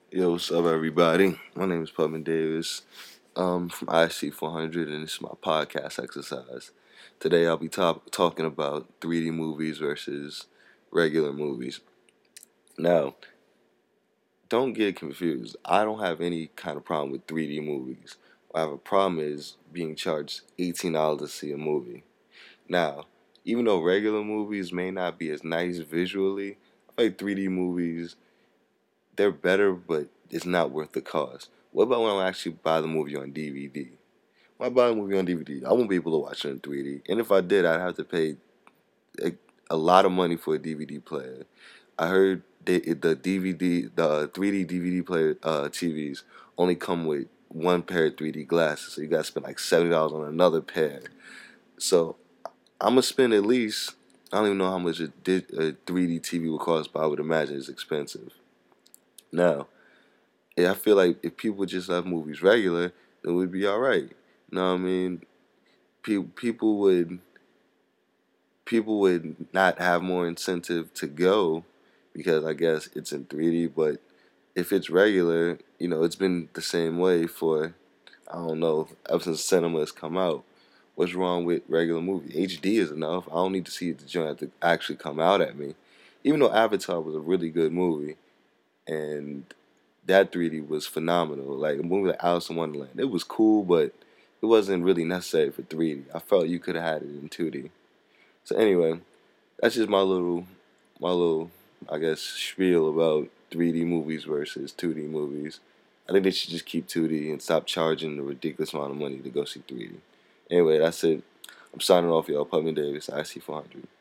Yo, what's up, everybody? My name is Pubman Davis from IC 400, and this is my podcast exercise. Today, I'll be talking about 3D movies versus regular movies. Now, don't get confused. I don't have any kind of problem with 3D movies. What I have a problem is being charged $18 to see a movie. Now, even though regular movies may not be as nice visually, I feel like 3D movies they're better, but it's not worth the cost. What about when I actually buy the movie on DVD? When I buy a movie on DVD, I won't be able to watch it in 3D. And if I did, I'd have to pay a, a lot of money for a DVD player. I heard the DVD, the 3D DVD player TVs only come with one pair of 3D glasses, so you got to spend like $70 on another pair. So I'm gonna spend at least I don't even know how much a 3D TV would cost, but I would imagine it's expensive. Now, yeah, I feel like if people just left movies regular, then we'd be all right. You know what I mean? People people would not have more incentive to go because I guess it's in 3D. But if it's regular, it's been the same way for I don't know ever since cinema has come out. What's wrong with regular movie? HD is enough. I don't need to see the joint have to actually come out at me. Even though Avatar was a really good movie, and that 3D was phenomenal. Like a movie like Alice in Wonderland, it was cool, but it wasn't really necessary for 3D. I felt you could have had it in 2D. So anyway, that's just my little, I guess, spiel about 3D movies versus 2D movies. I think they should just keep 2D and stop charging the ridiculous amount of money to go see 3D. Anyway, that's it. I'm signing off, y'all. Pubman Davis, IC 400.